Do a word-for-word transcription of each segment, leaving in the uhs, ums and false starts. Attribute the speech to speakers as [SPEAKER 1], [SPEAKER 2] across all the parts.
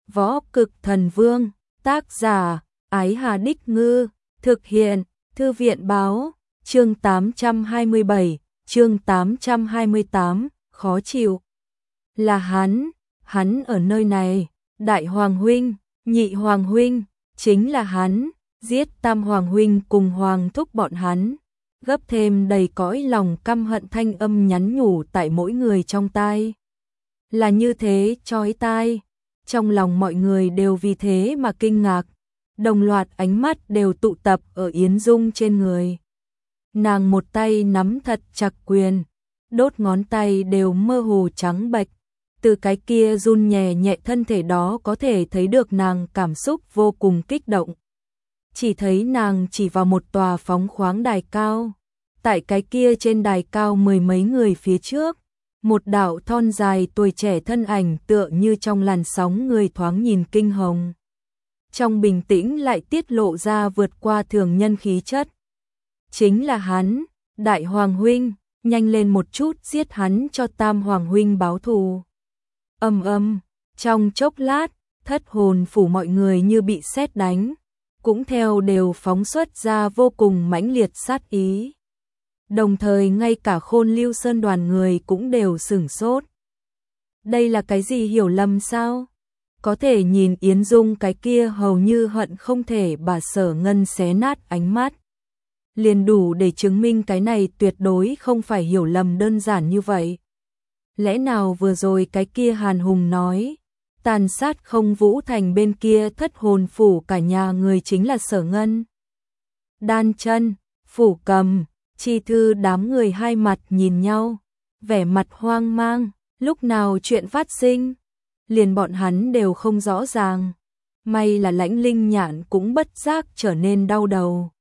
[SPEAKER 1] Võ Cực Thần Vương, tác giả, Ái Hà Đích Ngư, thực hiện, Thư viện Báo, chương tám trăm hai mươi bảy, chương tám trăm hai mươi tám, khó chịu. Là hắn, hắn ở nơi này, Đại Hoàng Huynh, Nhị Hoàng Huynh, chính là hắn, giết Tam Hoàng Huynh cùng Hoàng thúc bọn hắn. Gấp thêm đầy cõi lòng căm hận thanh âm nhắn nhủ tại mỗi người trong tai. Là như thế chói tai, trong lòng mọi người đều vì thế mà kinh ngạc, đồng loạt ánh mắt đều tụ tập ở Yến Dung trên người. Nàng một tay nắm thật chặt quyền, đốt ngón tay đều mơ hồ trắng bệch, từ cái kia run nhẹ nhẹ thân thể đó có thể thấy được nàng cảm xúc vô cùng kích động. Chỉ thấy nàng chỉ vào một tòa phóng khoáng đài cao, tại cái kia trên đài cao mười mấy người phía trước, một đạo thon dài tuổi trẻ thân ảnh tựa như trong làn sóng người thoáng nhìn kinh hồng. Trong bình tĩnh lại tiết lộ ra vượt qua thường nhân khí chất. Chính là hắn, Đại Hoàng Huynh, nhanh lên một chút giết hắn cho Tam Hoàng Huynh báo thù. Âm âm, trong chốc lát, thất hồn phủ mọi người như bị sét đánh, cũng theo đều phóng xuất ra vô cùng mãnh liệt sát ý. Đồng thời ngay cả Khôn Lưu Sơn đoàn người cũng đều sửng sốt. Đây là cái gì hiểu lầm sao? Có thể nhìn Yến Dung cái kia hầu như hận không thể bà Sở Ngân xé nát ánh mắt. Liền đủ để chứng minh cái này tuyệt đối không phải hiểu lầm đơn giản như vậy. Lẽ nào vừa rồi cái kia Hàn Hùng nói, tàn sát không Vũ Thành bên kia thất hồn phủ cả nhà người chính là Sở Ngân? Đan Chân, Phủ Cầm, Chi Thư đám người hai mặt nhìn nhau, vẻ mặt hoang mang, lúc nào chuyện phát sinh, liền bọn hắn đều không rõ ràng. May là Lãnh Linh Nhạn cũng bất giác trở nên đau đầu.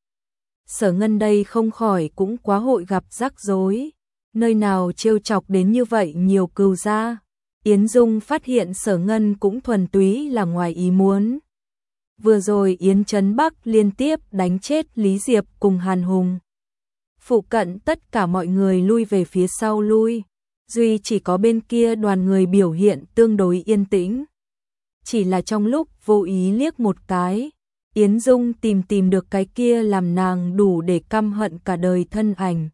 [SPEAKER 1] Sở Ngân đây không khỏi cũng quá hội gặp rắc rối, nơi nào trêu chọc đến như vậy nhiều cừu gia. Yến Dung phát hiện Sở Ngân cũng thuần túy là ngoài ý muốn. Vừa rồi Yến Trấn Bắc liên tiếp đánh chết Lý Diệp cùng Hàn Hùng. Phụ cận tất cả mọi người lui về phía sau lui, duy chỉ có bên kia đoàn người biểu hiện tương đối yên tĩnh. Chỉ là trong lúc vô ý liếc một cái, Yến Dung tìm tìm được cái kia làm nàng đủ để căm hận cả đời thân ảnh.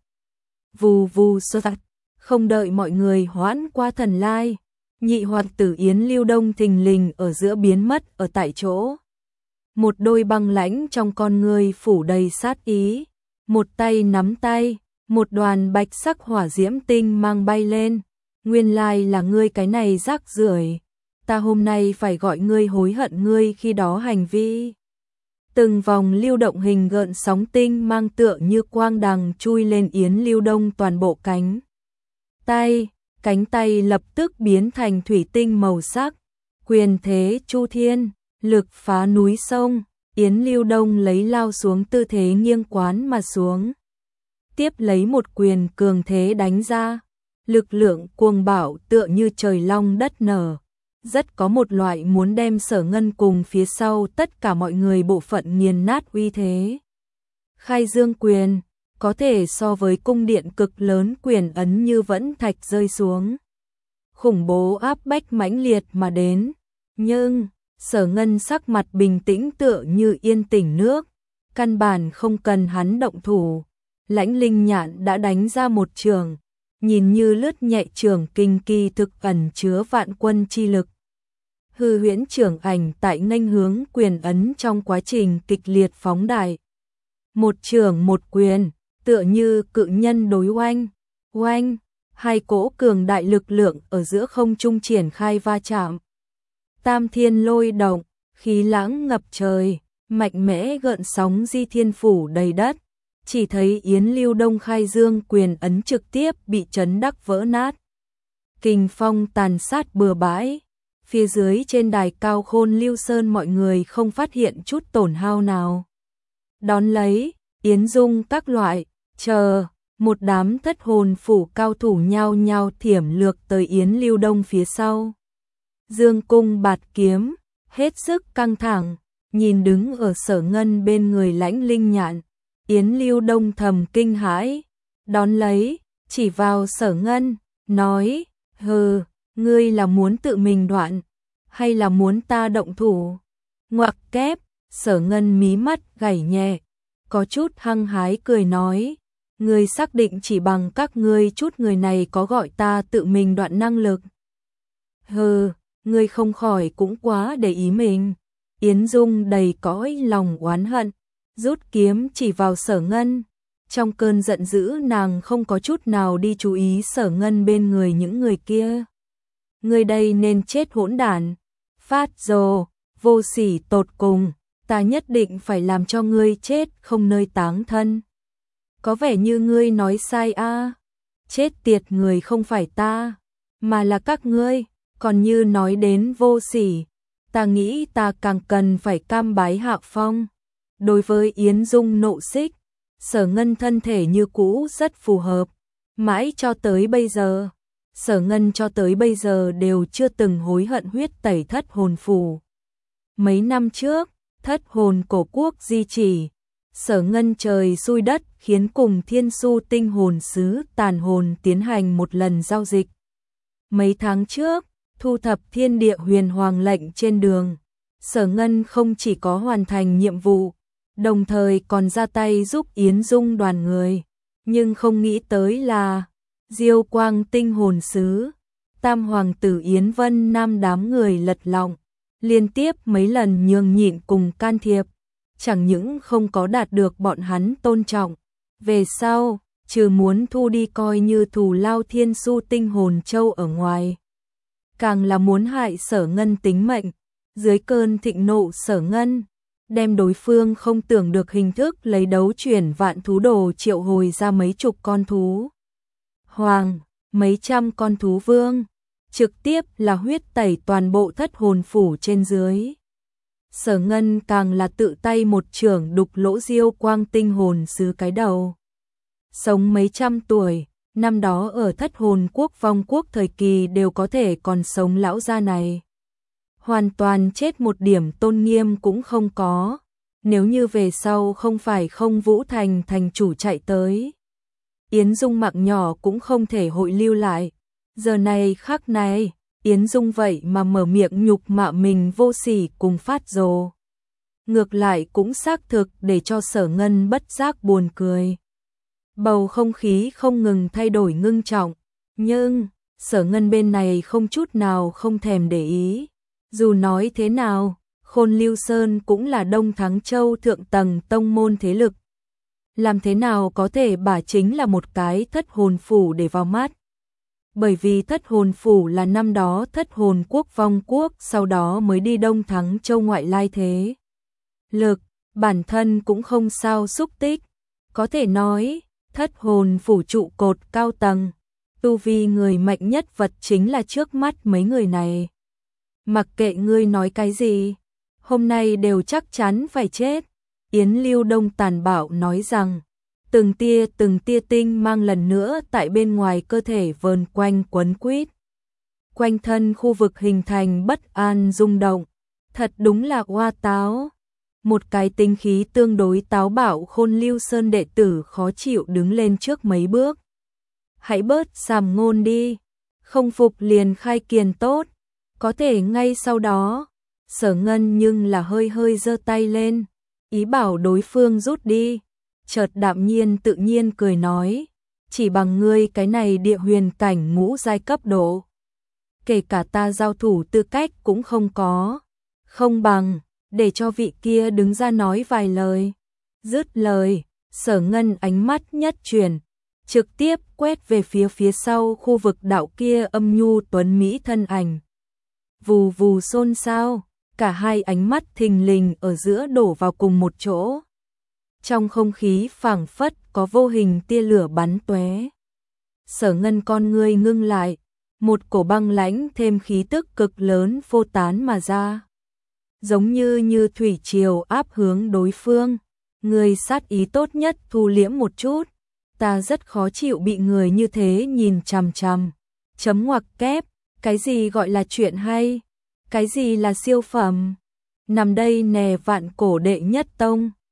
[SPEAKER 1] Vù vù sơ sạch, không đợi mọi người hoãn qua thần lai, nhị hoạt tử Yến Lưu Đông thình lình ở giữa biến mất ở tại chỗ. Một đôi băng lãnh trong con người phủ đầy sát ý, một tay nắm tay, một đoàn bạch sắc hỏa diễm tinh mang bay lên. Nguyên lai là ngươi cái này rác rưởi, ta hôm nay phải gọi ngươi hối hận ngươi khi đó hành vi. Từng vòng lưu động hình gợn sóng tinh mang tựa như quang đằng chui lên Yến Lưu Đông toàn bộ cánh tay, cánh tay lập tức biến thành thủy tinh màu sắc, quyền thế chu thiên, lực phá núi sông. Yến Lưu Đông lấy lao xuống tư thế nghiêng quán mà xuống, tiếp lấy một quyền cường thế đánh ra, lực lượng cuồng bạo tựa như trời long đất nở, rất có một loại muốn đem Sở Ngân cùng phía sau tất cả mọi người bộ phận nghiền nát uy thế. Khai Dương quyền, có thể so với cung điện cực lớn quyền ấn như vẫn thạch rơi xuống. Khủng bố áp bách mãnh liệt mà đến, nhưng Sở Ngân sắc mặt bình tĩnh tựa như yên tĩnh nước, căn bản không cần hắn động thủ. Lãnh Linh Nhạn đã đánh ra một trường, nhìn như lướt nhẹ trường kinh kỳ thực ẩn chứa vạn quân chi lực. Hư huyễn trưởng ảnh tại nghênh hướng quyền ấn trong quá trình kịch liệt phóng đại. Một trường một quyền, tựa như cự nhân đối oanh, oanh, hai cỗ cường đại lực lượng ở giữa không trung triển khai va chạm. Tam thiên lôi động, khí lãng ngập trời, mạnh mẽ gợn sóng di thiên phủ đầy đất. Chỉ thấy Yến Lưu Đông Khai Dương quyền ấn trực tiếp bị chấn đắc vỡ nát. Kình phong tàn sát bừa bãi. Phía dưới trên đài cao Khôn Lưu Sơn mọi người không phát hiện chút tổn hao nào. Đón lấy, Yến Dung các loại, chờ, một đám thất hồn phủ cao thủ nhao nhao thiểm lược tới Yến Lưu Đông phía sau. Dương cung bạt kiếm, hết sức căng thẳng, nhìn đứng ở Sở Ngân bên người Lãnh Linh Nhạn, Yến Lưu Đông thầm kinh hãi, đón lấy, chỉ vào Sở Ngân, nói, hừ, ngươi là muốn tự mình đoạn, hay là muốn ta động thủ? Ngoặc kép, Sở Ngân mí mắt gảy nhẹ, có chút hăng hái cười nói, ngươi xác định chỉ bằng các ngươi chút người này có gọi ta tự mình đoạn năng lực. Hừ, ngươi không khỏi cũng quá để ý mình. Yến Dung đầy cõi lòng oán hận, rút kiếm chỉ vào Sở Ngân. Trong cơn giận dữ nàng không có chút nào đi chú ý Sở Ngân bên người những người kia. Ngươi đây nên chết hỗn đản, phát rồ, vô sỉ tột cùng, ta nhất định phải làm cho ngươi chết không nơi táng thân. Có vẻ như ngươi nói sai a, à. Chết tiệt người không phải ta, mà là các ngươi, còn như nói đến vô sỉ, ta nghĩ ta càng cần phải cam bái hạ phong. Đối với Yến Dung nộ xích, Sở Ngân thân thể như cũ rất phù hợp, mãi cho tới bây giờ, Sở Ngân cho tới bây giờ đều chưa từng hối hận huyết tẩy thất hồn phù. Mấy năm trước, thất hồn cổ quốc di chỉ, Sở Ngân trời xui đất khiến cùng Thiên Su tinh hồn sứ tàn hồn tiến hành một lần giao dịch. Mấy tháng trước, thu thập thiên địa huyền hoàng lệnh trên đường, Sở Ngân không chỉ có hoàn thành nhiệm vụ, đồng thời còn ra tay giúp Yến Dung đoàn người, nhưng không nghĩ tới là Diêu Quang tinh hồn sứ, Tam hoàng tử Yến Vân Nam đám người lật lọng, liên tiếp mấy lần nhường nhịn cùng can thiệp, chẳng những không có đạt được bọn hắn tôn trọng, về sau, trừ muốn thu đi coi như thù lao Thiên Su tinh hồn châu ở ngoài, càng là muốn hại Sở Ngân tính mệnh. Dưới cơn thịnh nộ Sở Ngân, đem đối phương không tưởng được hình thức lấy đấu chuyển vạn thú đồ triệu hồi ra mấy chục con thú hoàng, mấy trăm con thú vương, trực tiếp là huyết tẩy toàn bộ thất hồn phủ trên dưới. Sở Ngân càng là tự tay một chưởng đục lỗ Diêu Quang tinh hồn sứ cái đầu. Sống mấy trăm tuổi, năm đó ở thất hồn quốc vong quốc thời kỳ đều có thể còn sống lão gia này. Hoàn toàn chết một điểm tôn nghiêm cũng không có, nếu như về sau không phải không Vũ Thành thành chủ chạy tới. Yến Dung mạng nhỏ cũng không thể hội lưu lại, giờ này khắc này, Yến Dung vậy mà mở miệng nhục mạ mình vô sỉ cùng phát rồ. Ngược lại cũng xác thực để cho Sở Ngân bất giác buồn cười. Bầu không khí không ngừng thay đổi ngưng trọng, nhưng Sở Ngân bên này không chút nào không thèm để ý. Dù nói thế nào, Khôn Lưu Sơn cũng là Đông Thắng Châu thượng tầng tông môn thế lực. Làm thế nào có thể bà chính là một cái thất hồn phủ để vào mắt. Bởi vì thất hồn phủ là năm đó thất hồn quốc vong quốc sau đó mới đi Đông Thắng Châu ngoại lai thế. Lực, bản thân cũng không sao xúc tích. Có thể nói, thất hồn phủ trụ cột cao tầng. Tu vi người mạnh nhất vật chính là trước mắt mấy người này. Mặc kệ ngươi nói cái gì, hôm nay đều chắc chắn phải chết. Yến Lưu Đông tàn bạo nói rằng, từng tia từng tia tinh mang lần nữa tại bên ngoài cơ thể vờn quanh quấn quýt. Quanh thân khu vực hình thành bất an rung động, thật đúng là oa táo. Một cái tinh khí tương đối táo bạo Khôn Lưu Sơn đệ tử khó chịu đứng lên trước mấy bước. Hãy bớt sàm ngôn đi, không phục liền khai kiền tốt. Có thể ngay sau đó, Sở Ngân nhưng là hơi hơi giơ tay lên, ý bảo đối phương rút đi. Chợt đạm nhiên tự nhiên cười nói, chỉ bằng ngươi cái này địa huyền cảnh ngũ giai cấp độ, kể cả ta giao thủ tư cách cũng không có, không bằng để cho vị kia đứng ra nói vài lời. Dứt lời, Sở Ngân ánh mắt nhất chuyển, trực tiếp quét về phía phía sau khu vực đạo kia âm nhu tuấn mỹ thân ảnh. Vù vù xôn xao, cả hai ánh mắt thình lình ở giữa đổ vào cùng một chỗ. Trong không khí phảng phất có vô hình tia lửa bắn tóe. Sở Ngân con ngươi ngưng lại, một cổ băng lãnh thêm khí tức cực lớn phô tán mà ra. Giống như như thủy triều áp hướng đối phương. Người sát ý tốt nhất thu liễm một chút. Ta rất khó chịu bị người như thế nhìn chằm chằm. Chấm ngoặc kép, cái gì gọi là chuyện hay? Cái gì là siêu phẩm? Nằm đây nè vạn cổ đệ nhất tông.